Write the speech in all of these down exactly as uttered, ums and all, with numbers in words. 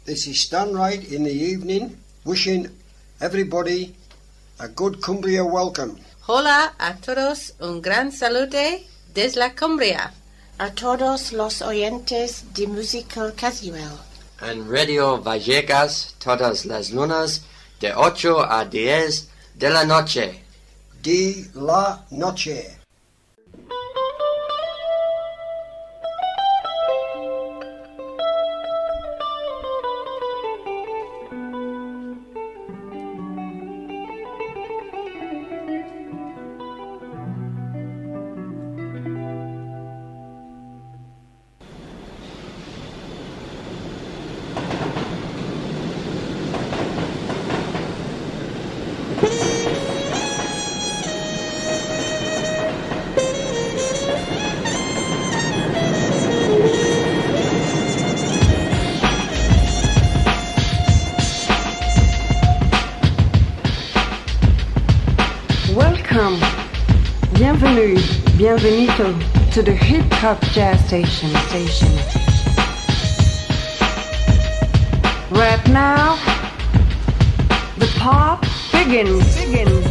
This is Stan Wright in the evening, wishing everybody a good Cumbria welcome. Hola a todos, un gran salute desde la Cumbria. A todos los oyentes de Musical Casual. En Radio Vallecas, todas las lunas, de ocho a diez de la noche. De la noche. Welcome, bienvenue, bienvenue to, to the Hip Hop Jazz Station, station. Right now, the pop begins, begins.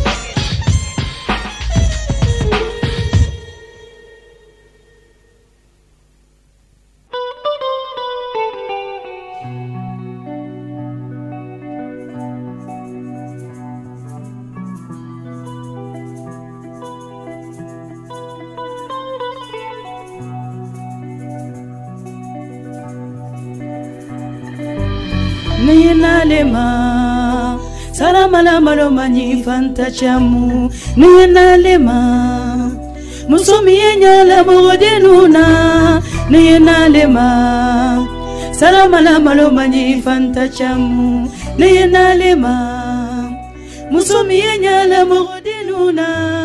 Niyenalema salamala maloma ni fanta chamu niyenalema musomi yenyala modenuna niyenalema salamala maloma ni fanta chamu niyenalema musomi yenyala modenuna.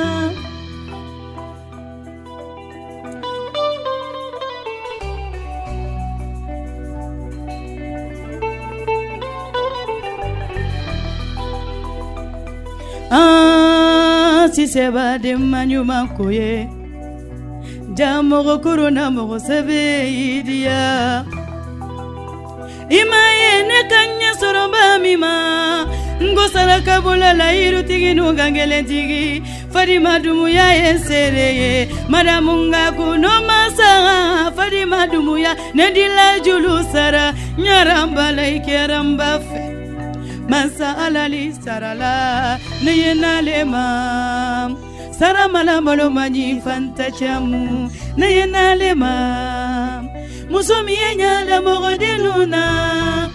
Ah, si se va de manyuma koye Jamogo corona mogo sebe idia Imaye ne kanya soroba mima Ngosala kabula la iru tigi nungangele tigi Fadima dumuya yensereye Madamunga kuno masa Fadima dumuya Nedila julu sara Nyaramba laike ramba fe Masa alali sarala Niyenalema Saramala maloma ni fanta chamu Niyenalema Musomi yenyala mogodenuna.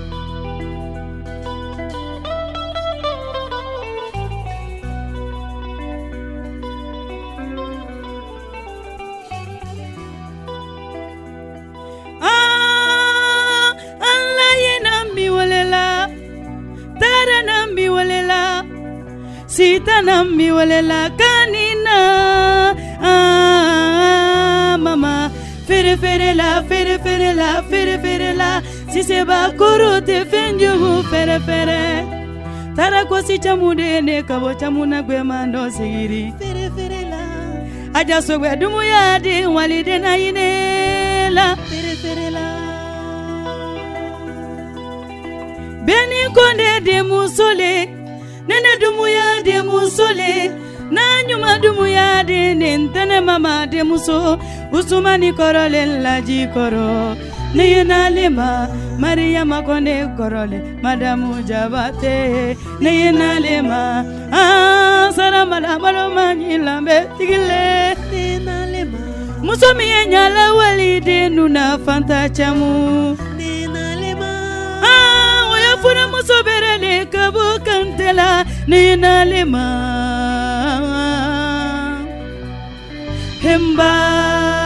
Ah, Allah yenambi walela Tara nambi walela Sita nambi walela kanina. Ah, mama Fere fere la, fere fere la, fere fere la Si se ba kuru te fenjugu fere fere Tara kwa si chamude ne kabo chamuna gwe mando sigiri Fere fere la Aja sogwe dumu yadi walide na ine la Fere fere la Beni konde de musole Nene dumuya de musole Na nyuma dumuya de nentene mama de muso Usumani korole laji koro Niyenalema Maria makonde korole Madamu jabate Niyenalema Ah saramala maloma nyilambe tigile Niyenalema Musomi yenyala walide nuna fanta chamu Funa musoberele kabu kantela Niyenalema Hemba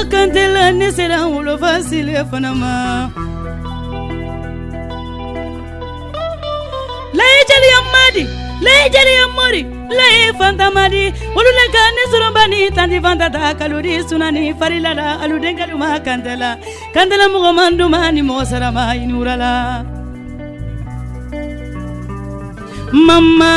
kantela ni sera ulo fasile fanama Lejali amadi Lejali amori Le fantamadi Ulule kani surubani Tanti fantata kaluri sunani Farilala aludengaluma kantela Kantela mugomandu mani Mosarama inurala Mama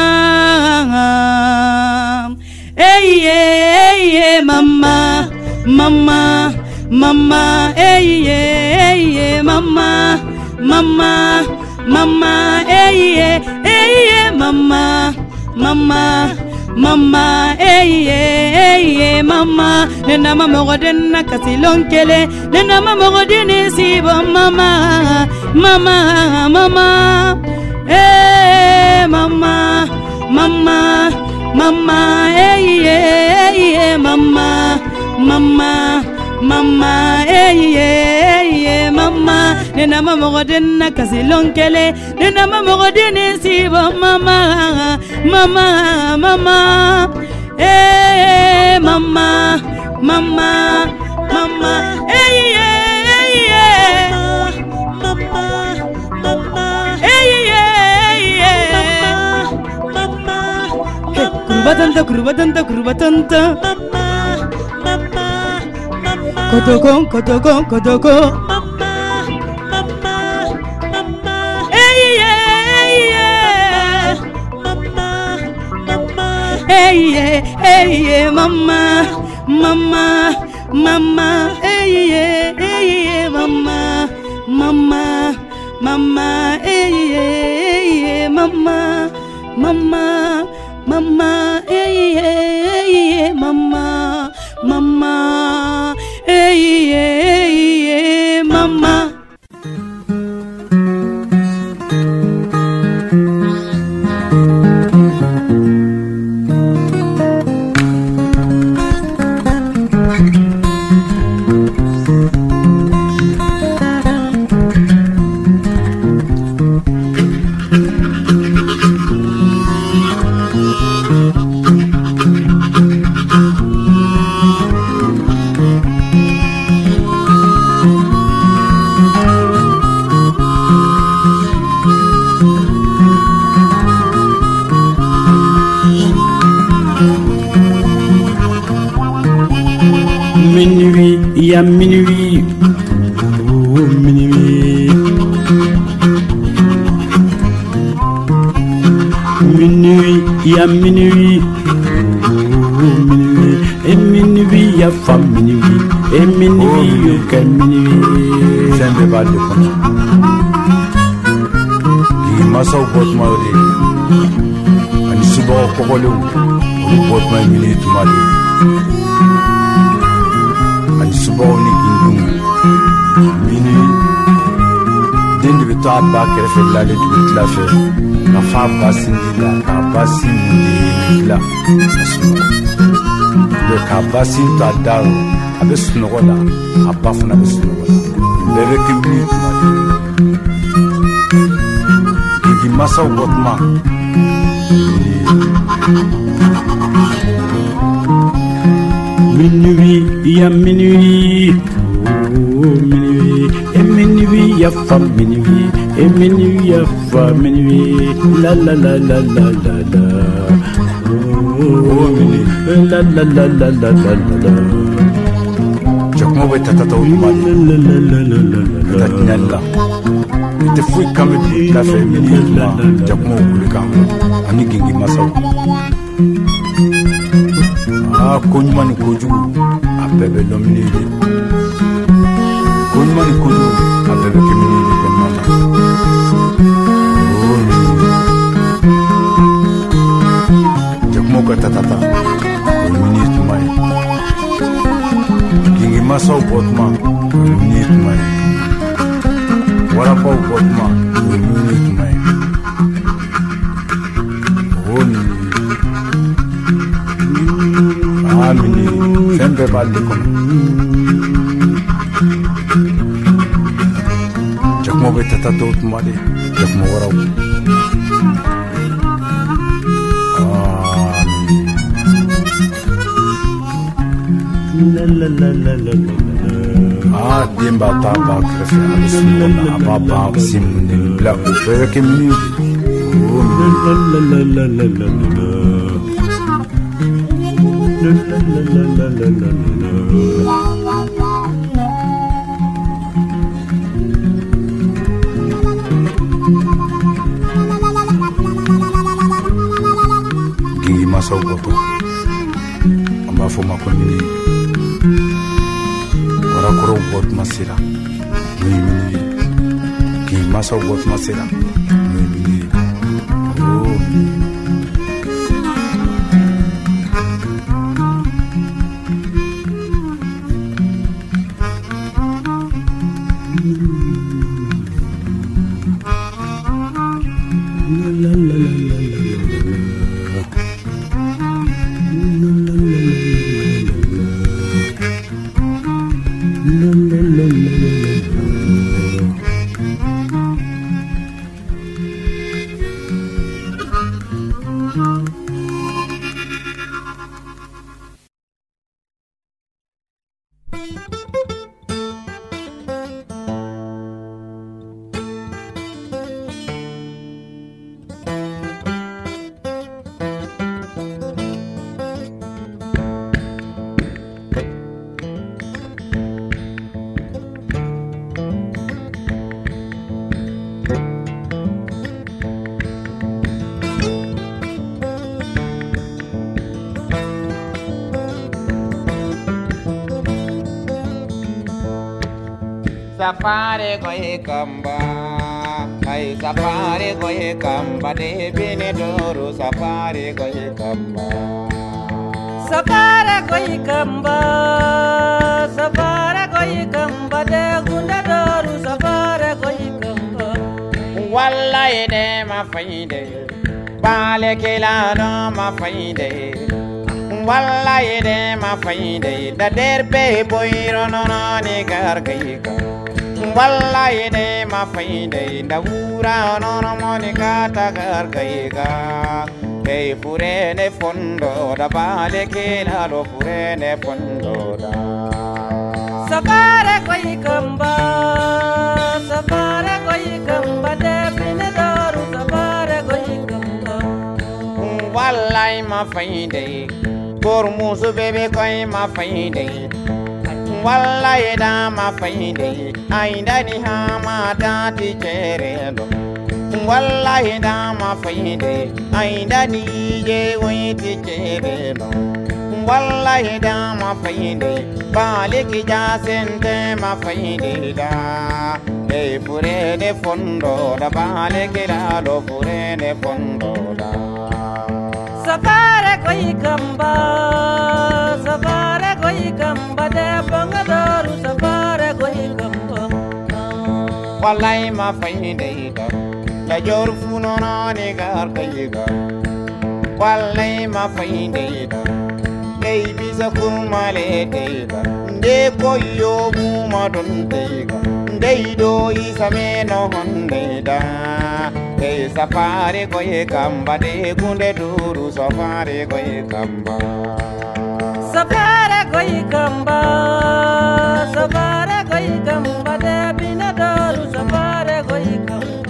Hey hey hey mama Mama Mama Hey hey hey mama Mama Mama hey hey mama Mama Mama hey hey mama Nena mama godena kasilonkele Nena mama godene sibo mama Mama Mama Hey mama Mama Mama hey hey mama Mama Mama hey hey mama Nena mama godena kasilonkele Nena mama godene sibo mama Mama Mama hey mama Mama Mama hey hey mama Mama hey hey mama Kurbatanta kurbatanta kurbatanta Kotoko kotoko kotoko Hey hey hey hey mama mama mama hey hey mama mama mama hey hey mama mama mama hey hey mama mama hey hey mama Minuit, il y a minuit, oh minuit. Minuit, il y a minuit, oh minuit. Et minuit, il y a femme minuit. Et minuit, il y a quel minuit. C'est un débat de compte. Il m'a sauvé pour moi. Il s'est bon pour le pour moi minuit tout mal. Ani subaw ni gindum mini den de ta ba kerefe la le du la fe na fa basin la ka basin ni la le ka basin ta daro abes no gola abaf na bes no gola le rekibni ma di masaw botma Minuit, il y a minuit, oh minuit, et minuit, il y a femme minuit, et minuit, il y a femme minuit, la la la la la la la, oh minuit, la la la la la la la. Jacques Moué tata Oumali, la la la la la la, Tatnella, te fui comme la féminine, Jacques Moué le camp, Anigingi Massao. Ah, Konyman Koju, a bebe dominide. Konyman Koju, a bebe keminide Benmana. Oh, Jakmoka Tatata, one minute my. Gingi Masao Botma, one minute my. Warapao Botma, one minute my. Oh, Amini, sempre vale con. Jakmo beta tato tumade, jakmo warau. La la la la la la. Ah, demba taba krefe alusunna ababa simunde bla ubere ke music. Oh, la la la la la la la la. La la la la la la la la. Gingi masaw goto. Amba fo makonini. Wara koro bot masira. Mimi ki masaw bot masira. Mimi. Oh. La la la la la. Safari koi kamba, hai safari koi kamba, de bine doru safari koi kamba. Safari koi kamba, safari koi kamba, de gunda doru safari koi kamba. Wallahi de ma faide, bale kelano ma faide. Wallahi de ma faide, da derbe boiro no no ni gar kai ka. Wallahi de ma faide, da ura no no moni kata gar kai ka. Hey pure ne fondo da bale kelalo pure ne fondo da. Safari koi kamba, safari koi kamba, de bine doru safari koi kamba. Wallahi ma faide. Por musu bebe koi ma faide. Wallahi da ma faide. Ainda ni ha ma da ti cherelo. Wallahi da ma faide. Ainda ni je oi ti cherelo. Wallahi da ma faide. Bale ki ja sente ma faide da. E pure de fondo da bale ki la lo pure de fondo da. Safari koi kamba, safari koi kamba, de bonga doru safari koi kamba. Wallahi ma faide da, la jor funo na ni gar kai ga. Wallahi ma faide da, dei bisa kurmale de da, de koyo bu ma don de ga, dei do isame no honde da. Hey safari koi kamba, de gunde duru safari koi kamba. Safari koi kamba, safari koi kamba, de bine doru safari koi kamba.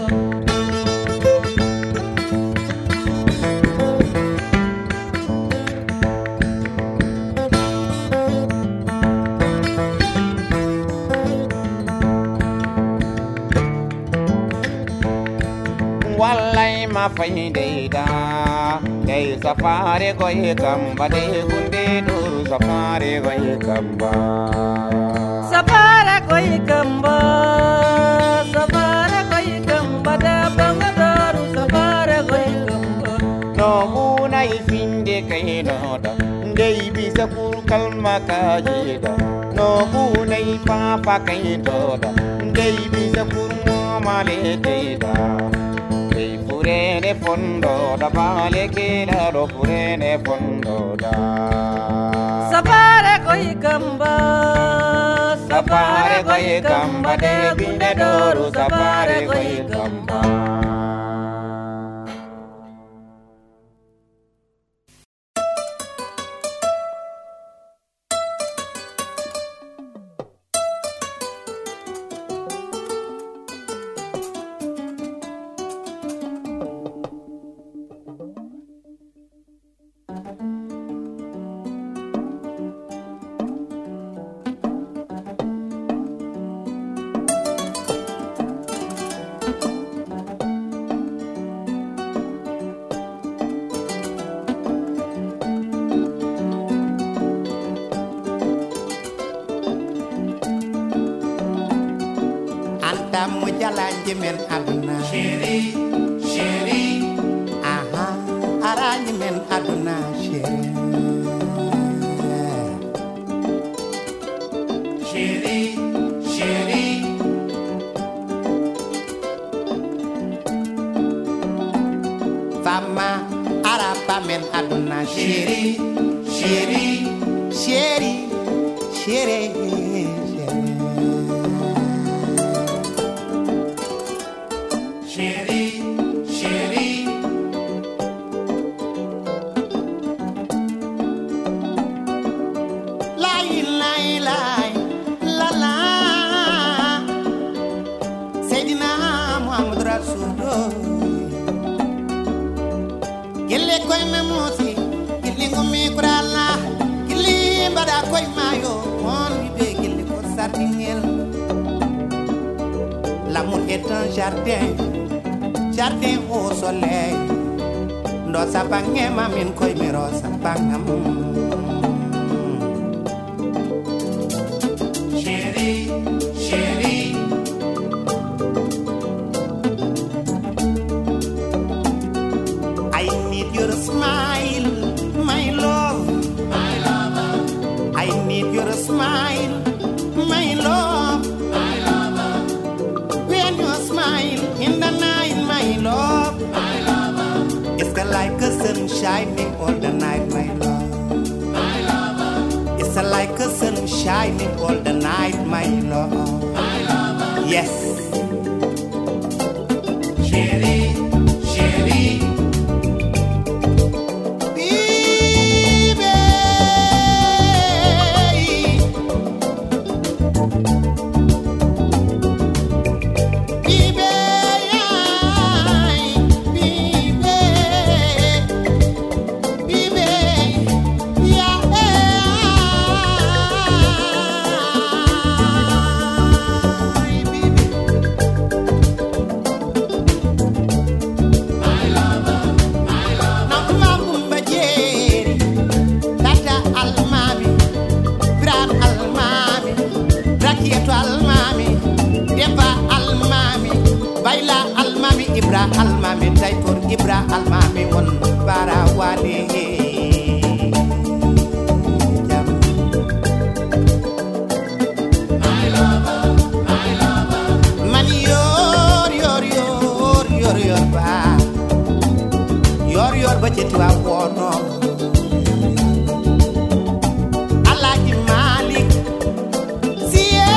Wallahi ma faide da, hey safari koi kamba, de gunde duru safari koi kamba. Safari koi kamba, safari koi kamba, de bonga doru safari koi kamba. No muna ifinde kai no da, dei bisa kur kalma kaje da. No muna ifa kai to da, dei bisa kur male te da. Pure ne fondo da bale kela do pure ne fondo da. Safari koi kamba, safari koi kamba, de binde doru safari koi kamba. madam mu jalanji men aduna chéri chéri aha aranji men aduna chéri chéri chéri fama arapa men aduna chéri chéri chéri chéri chéri chéri lai lai lai la la Seydina Muhammad Rasulullah gelle koy na mosi gelle ngomi kurala gelle bada koy mayo on be gelle ko sardingel l'amour est un jardin jardin au soleil ndo sapange mamin koy miro sapangam chéri chéri I need your smile my love my lover I need your smile my love my lover when you smile in the night my love my lover it's like a sun shining all the night my love my lover it's like a sun shining all the night my love my lover yes chéri chéri Ibra almami tay for Ibra almami won bara wale jam my lover my lover man yor yor yor yor yor ba yor yor ba ci wa wono Alaaji Malik siye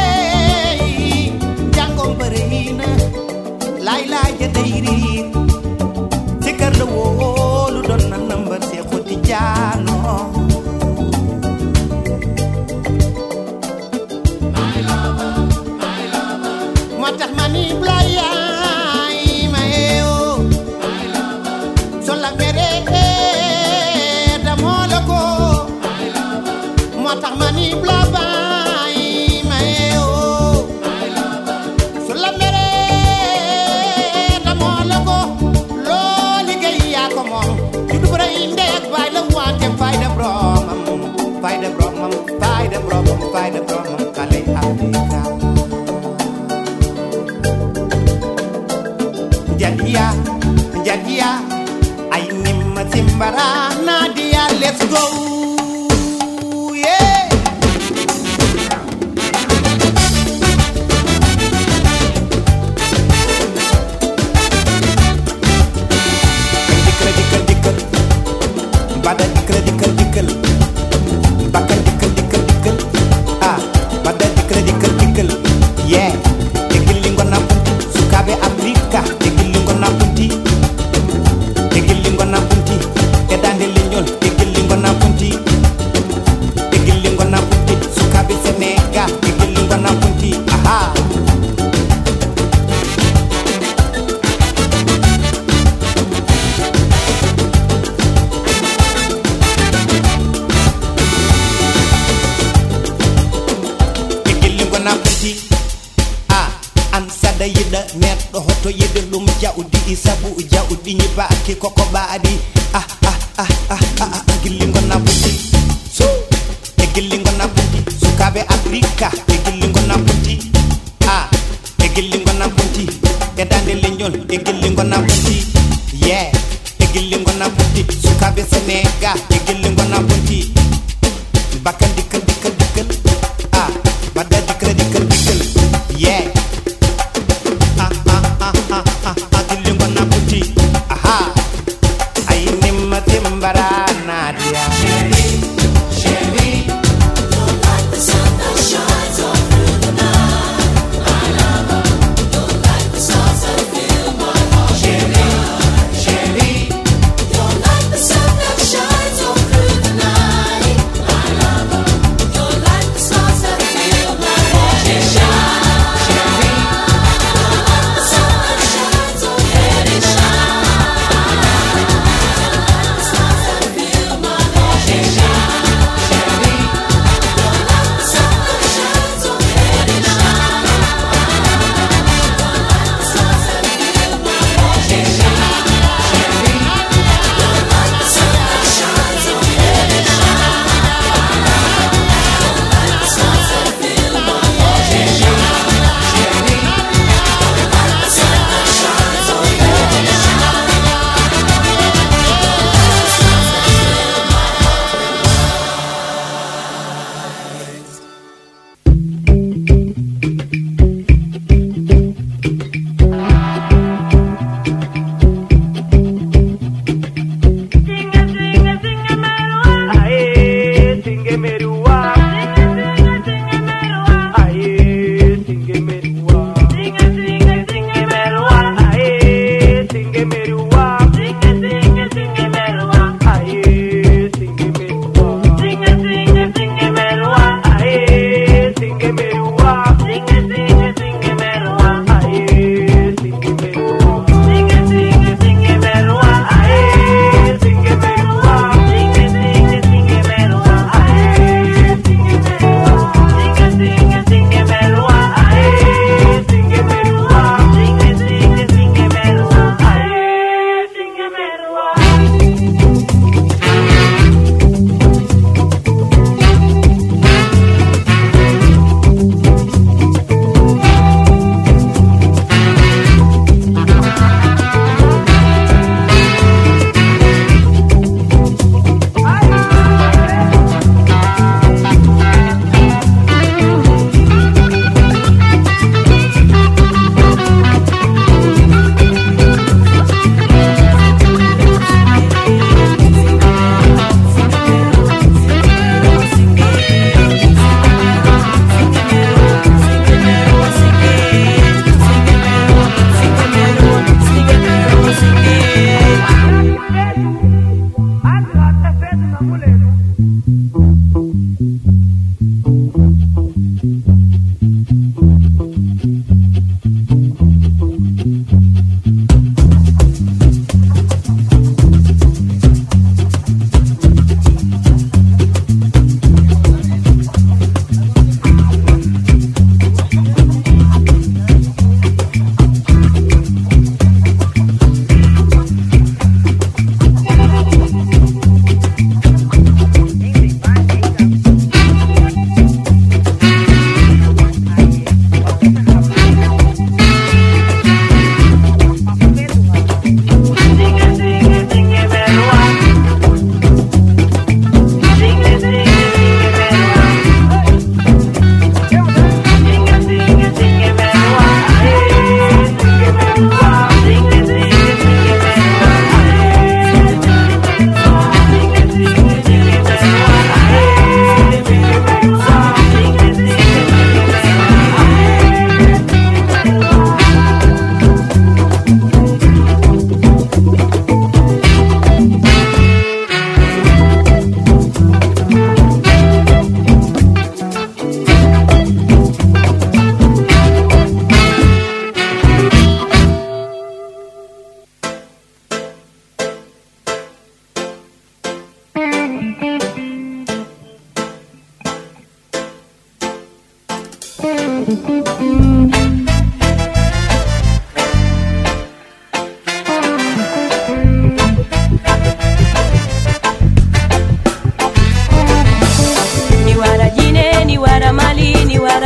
jango berina Laila jadairi sikar la wolu don na number se xoti jaano my lover my lover motax mani blaya mayo my lover so la mere da molako my lover motax mani blaba mayo my lover so la mere Fight the problem, fight the problem, fight the problem, fight the problem, Kale Africa. Jadia, Jadia, I nim Timbara, Nadia, let's go. Yeah. Bada dikkel dikkel dikkel bakal dikkel dikkel dikkel ah bada dikkel dikkel dikkel yeah dikkel lingo na punti sukabe Afrika dikkel lingo na punti dikkel lingo na punti e dande leñol dikkel lingo na punti dikkel lingo na punti sukabe Senegal dikkel lingo na punti aha ah an sada yida net do hoto yida dum jaudi isabu jaudi ni baaki koko baadi ah ah ah ah ah gilingo na buti so e gilingo na buti sukabe Afrika e gilingo na buti ah e gilingo gonna putti, yeah. Egilling gonna putti, sukabe senega. Egilling gonna putti, bakal dikal dikal dikal, ah, bada dikal dikal dikal, yeah. Ah ah ah ah ah, egilling gonna putti, aha. Ay nimma timbara nadia. Sherry, Sherry, you're like the sun that shines all through the night. I love her. You're like the stars that fill my heart. Sherry, Sherry, you're like the sun that shines all through the night. I love her. You're like the stars that fill my heart. Sherry, Sherry, you're like the sun that shines all through the night.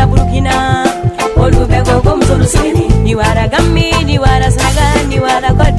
Niwara Gambi, Niwara Saga, Niwara God.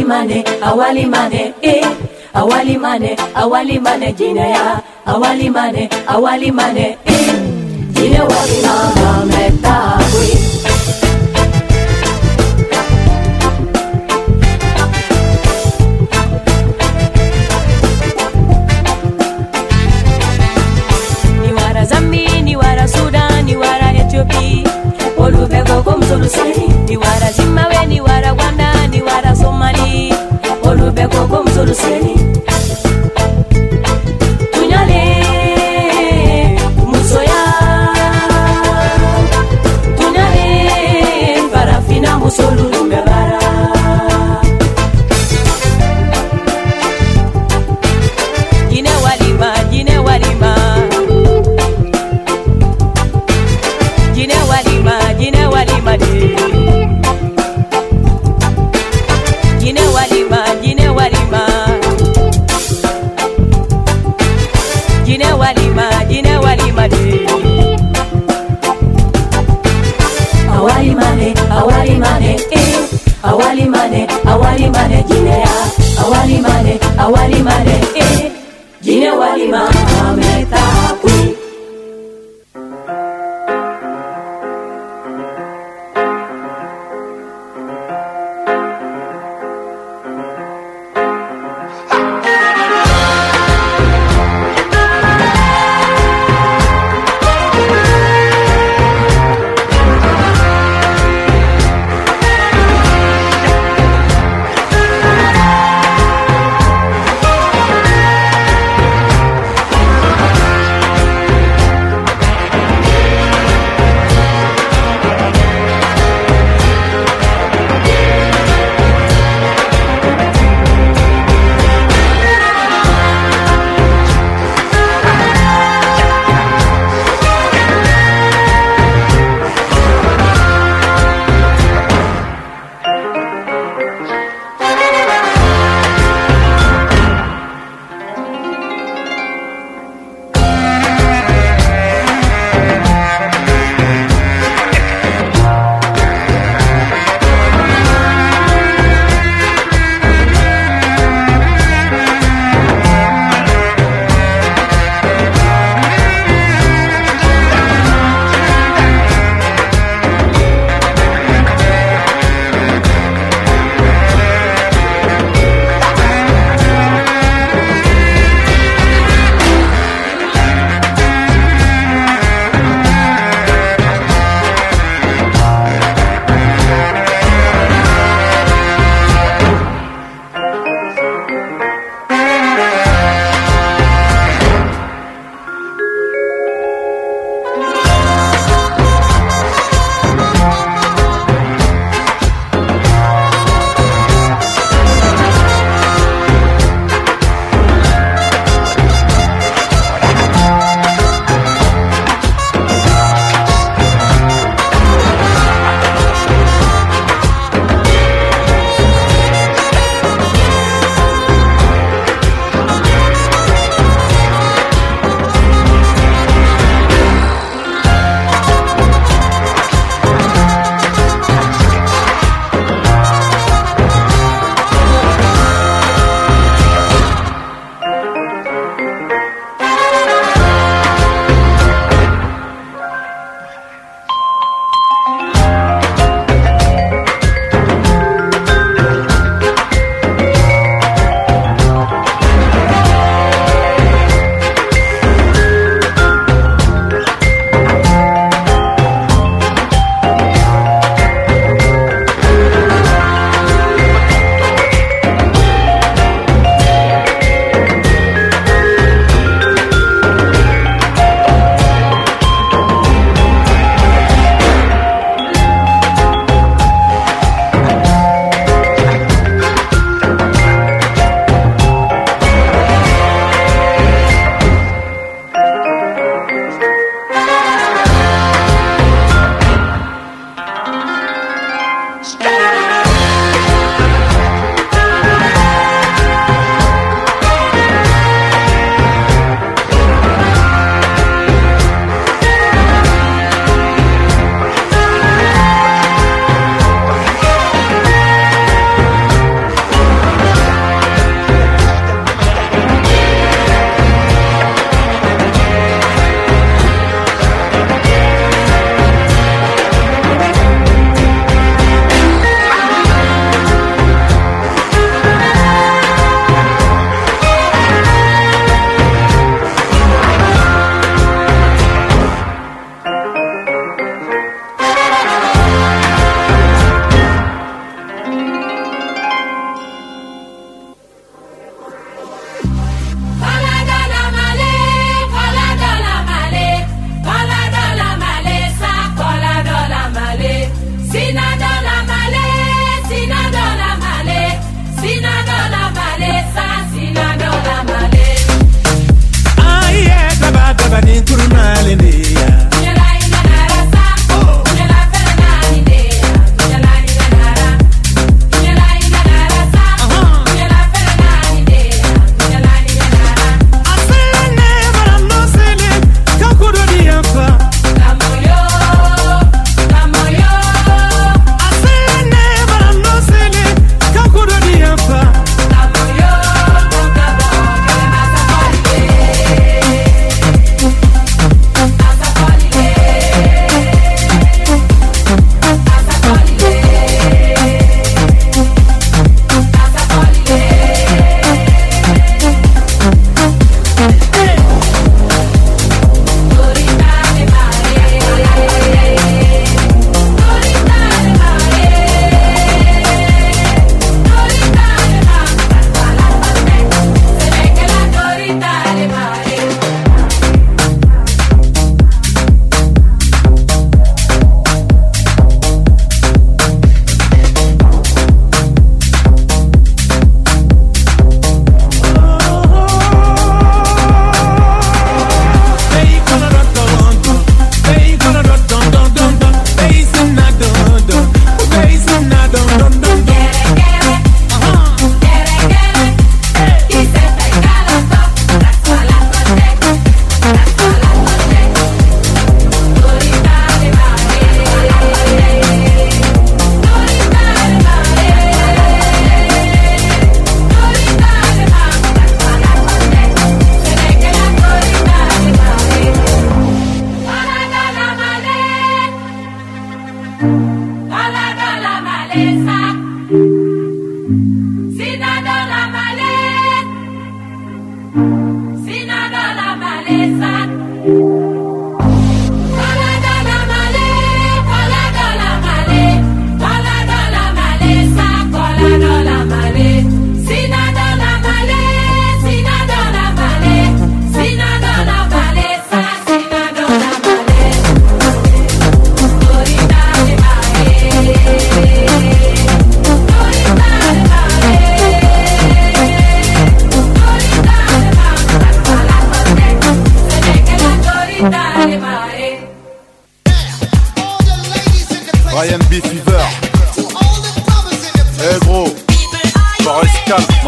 mane, awali mane, eh. Awali mane, awali mane, jine ya. Awali mane, awali mane, eh. Jine wali mama metabui. Niwara Zambi, niwara Sudan, niwara Ethiopia. Olubego komsoluseni. Niwara Zimbabwe, niwara Rwanda, niwara Somali. Olubego komsoluseni. Tunyale musoya. Tunyale parafina musolu mbebara. Jine walima, jine walima. Jine walima, jine walima de. Jine walima, jine walima. Jine walima, jine walima de. Awali mane, awali mane, eh. Awali mane, awali mane, jine ya. Awali mane, awali mane, eh. Jine walima, ametakui.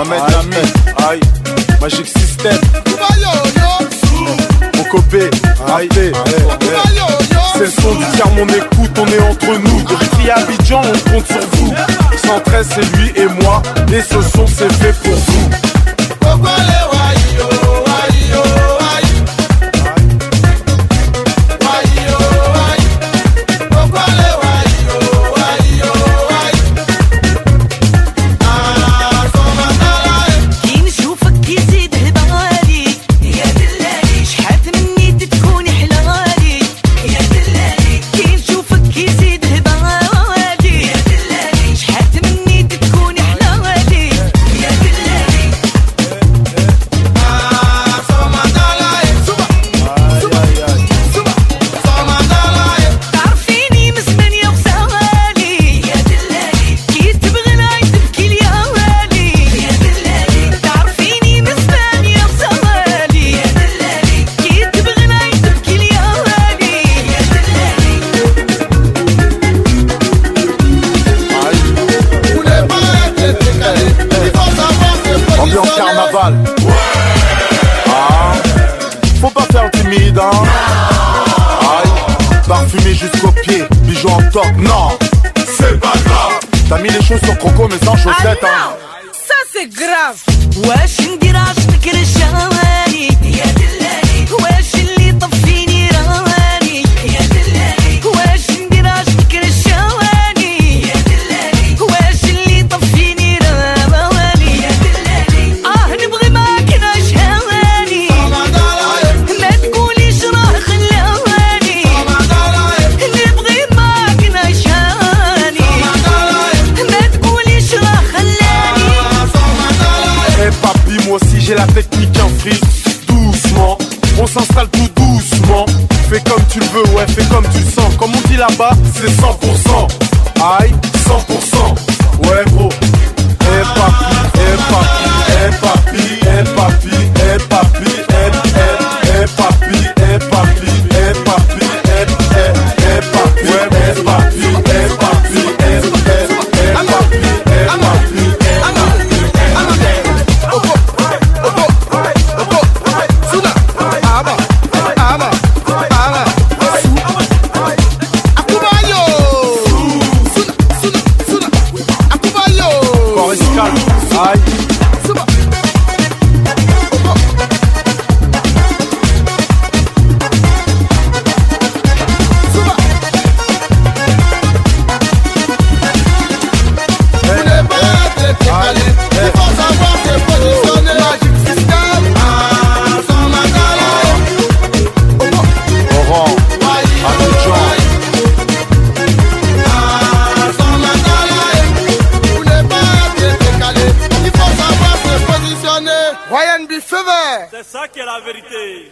Mohamed Lamine, aïe, Magic System, Mokobé, aïe, c'est le son du tiers, mon écoute, on est entre nous. Depuis Abidjan, on compte sur vous. cent treize, c'est lui et moi, et ce son, c'est fait pour vous. Ah, faut pas faire timide, hein. Aïe, parfumé jusqu'aux pieds, bijoux en toc, non, c'est pas grave. T'as mis les choses sur croco mais sans chaussettes, hein. Ça c'est grave. واش ندير عشتك رشاني يا دلالي واش اللي طفيني راني يا دلالي واش ندير عشتك رشاني يا دلالي واش اللي طفيني راني يا دلالي اه نبغي معاك نشهواني ما تقوليش راه خلاني نبغي معاك نشهواني ما تقوليش راه خلاني. Hey papi, moi aussi j'ai la technique en free. Doucement, on s'installe tout doucement. Fais comme tu le veux, ouais, fais comme tu le sens. Comme on dit là-bas, c'est cent pour cent. Aïe, cent pour cent. Ouais gros. Hey papi, hey papi, hey papi, hey papi, hey papi, hey hey papi, hey papi, hey papi, hey hey hey papi, ouais, hey papi, hey papi, hey hey hey papi, hey papi. C'est ça qui est la vérité.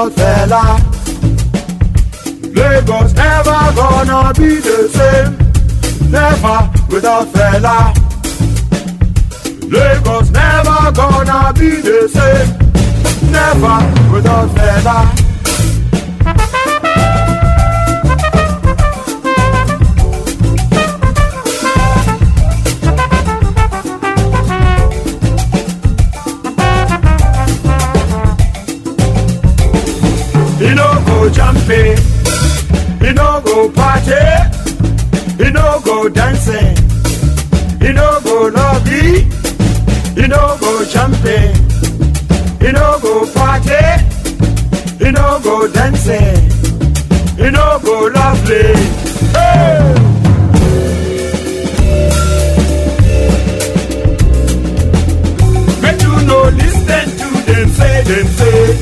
without Fela. Lagos never gonna be the same. Never without Fela. Lagos never gonna be the same. Never without Fela. He no go jumping, he no go party, he no go dancing, he no go lobby, he no go jumping, he no go party, he no go dancing, he no go lovely. Hey! Make you no listen to them say, them say.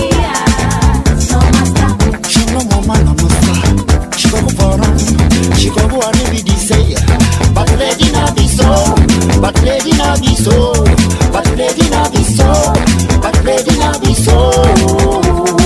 She abisso, but ready na abisso, but ready na abisso.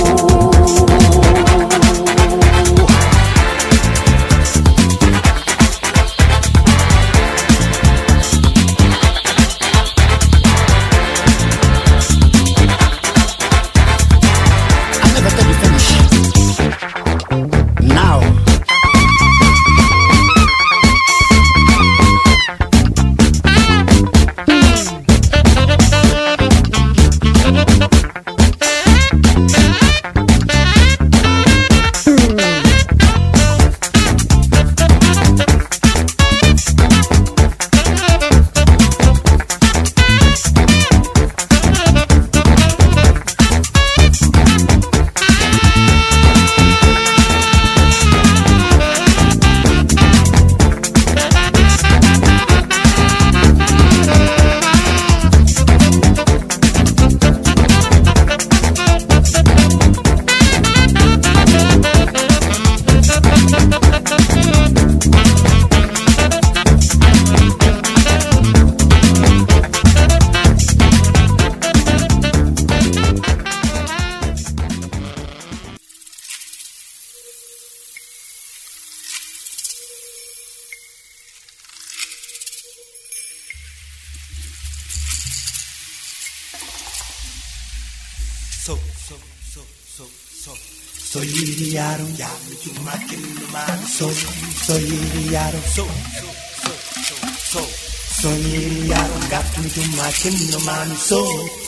So, so, so, so, so. So yiriyaru, yamu jumakin man. So, so yiriyaru, so, so, so, so, so. So yiriyaru, gat me jumakin man. So.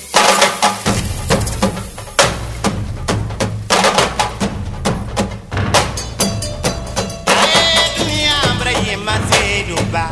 Ae dunia braye mazedo ba.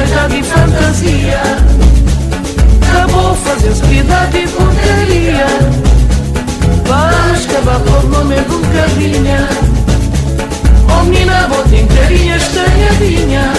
vaidade e fantasia. Acabou fazer-se realidade e porcaria. Vais acabar por nome de um cabrinha. Oh menina, bota em carinha estranhadinha.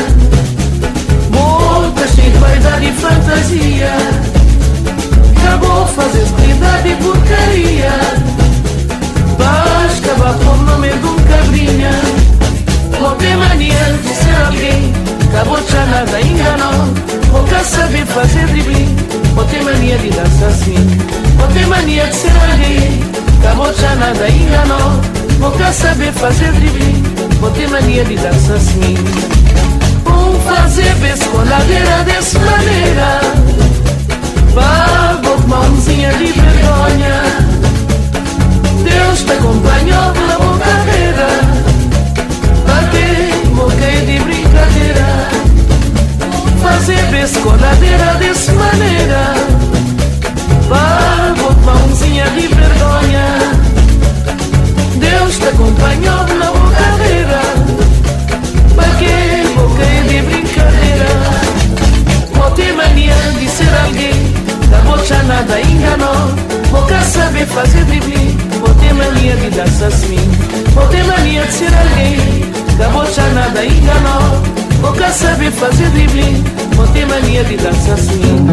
Bota cheia de vaidade e fantasia. Acabou fazer-se realidade e porcaria. Vais acabar por nome de um cabrinha. Não tem mania de ser alguém. Acabou já nada enganou. Não quer saber fazer dribling. Não tem mania de dançar assim. Não tem mania de ser alguém. Acabou já nada enganou. Não quer saber fazer dribling. Não tem mania de dançar assim. Vamos fazer bescoladeira dessa maneira. Vá, boca mãozinha de vergonha. Deus te acompanhou pela boa carreira. Bater, moquei de brincadeira. Fazer bescoladeira dessa maneira. Vá, boca mãozinha de vergonha. Deus te acompanhou pela boa carreira. Bater, moquei de brincadeira. Não tem mania de ser alguém. Da bocha nada enganou. Não quer saber fazer dribling. Não tem mania de dançar assim. Não tem mania de ser alguém. Da bocha nada enganou. Não quer saber fazer dribling. Não tem mania de dançar assim.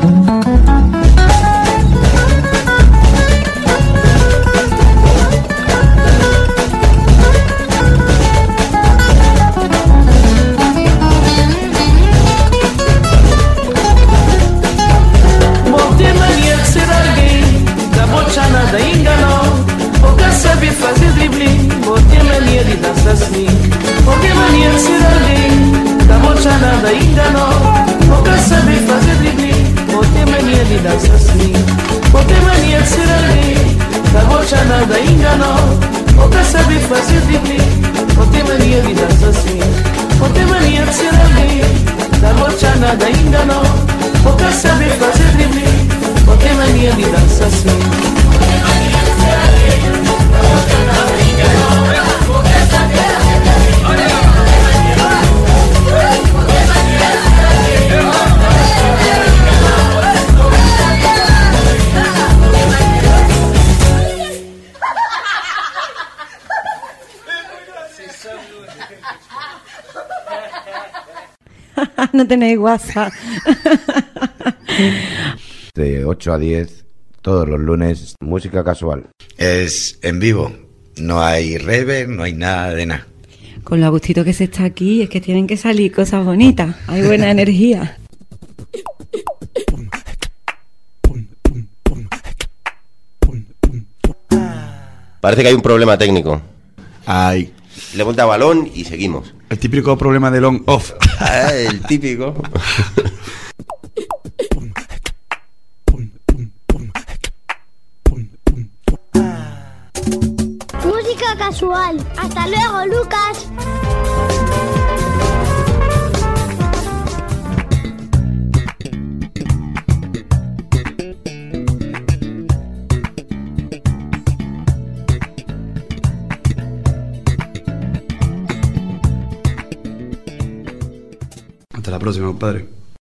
Nada enganou. Ou quer saber fazer dribling. Ou tem mania de dançar assim. Ou tem mania de ser alguém. Da bocha nada enganou. Ou quer saber fazer dribling. Ou tem mania de dançar assim. Ou tem mania de ser alguém. Da bocha nada enganou. Ou quer saber fazer dribling. Ou tem mania de dançar assim. Ou tem mania de ser alguém. Da bocha nada enganou. Ou quer saber fazer dribling. Ou tem mania de dançar assim. No tenéis WhatsApp. De ocho a diez, todos los lunes, música casual. Es en vivo, no hay reverb, no hay nada de nada. Con lo a gustito que se está aquí, es que tienen que salir cosas bonitas. Hay buena energía. Parece que hay un problema técnico. Hay. Levanta balón y seguimos. El típico problema del on-off. Ah, el típico. Música casual. Hasta luego, Lucas. Hasta la próxima, compadre.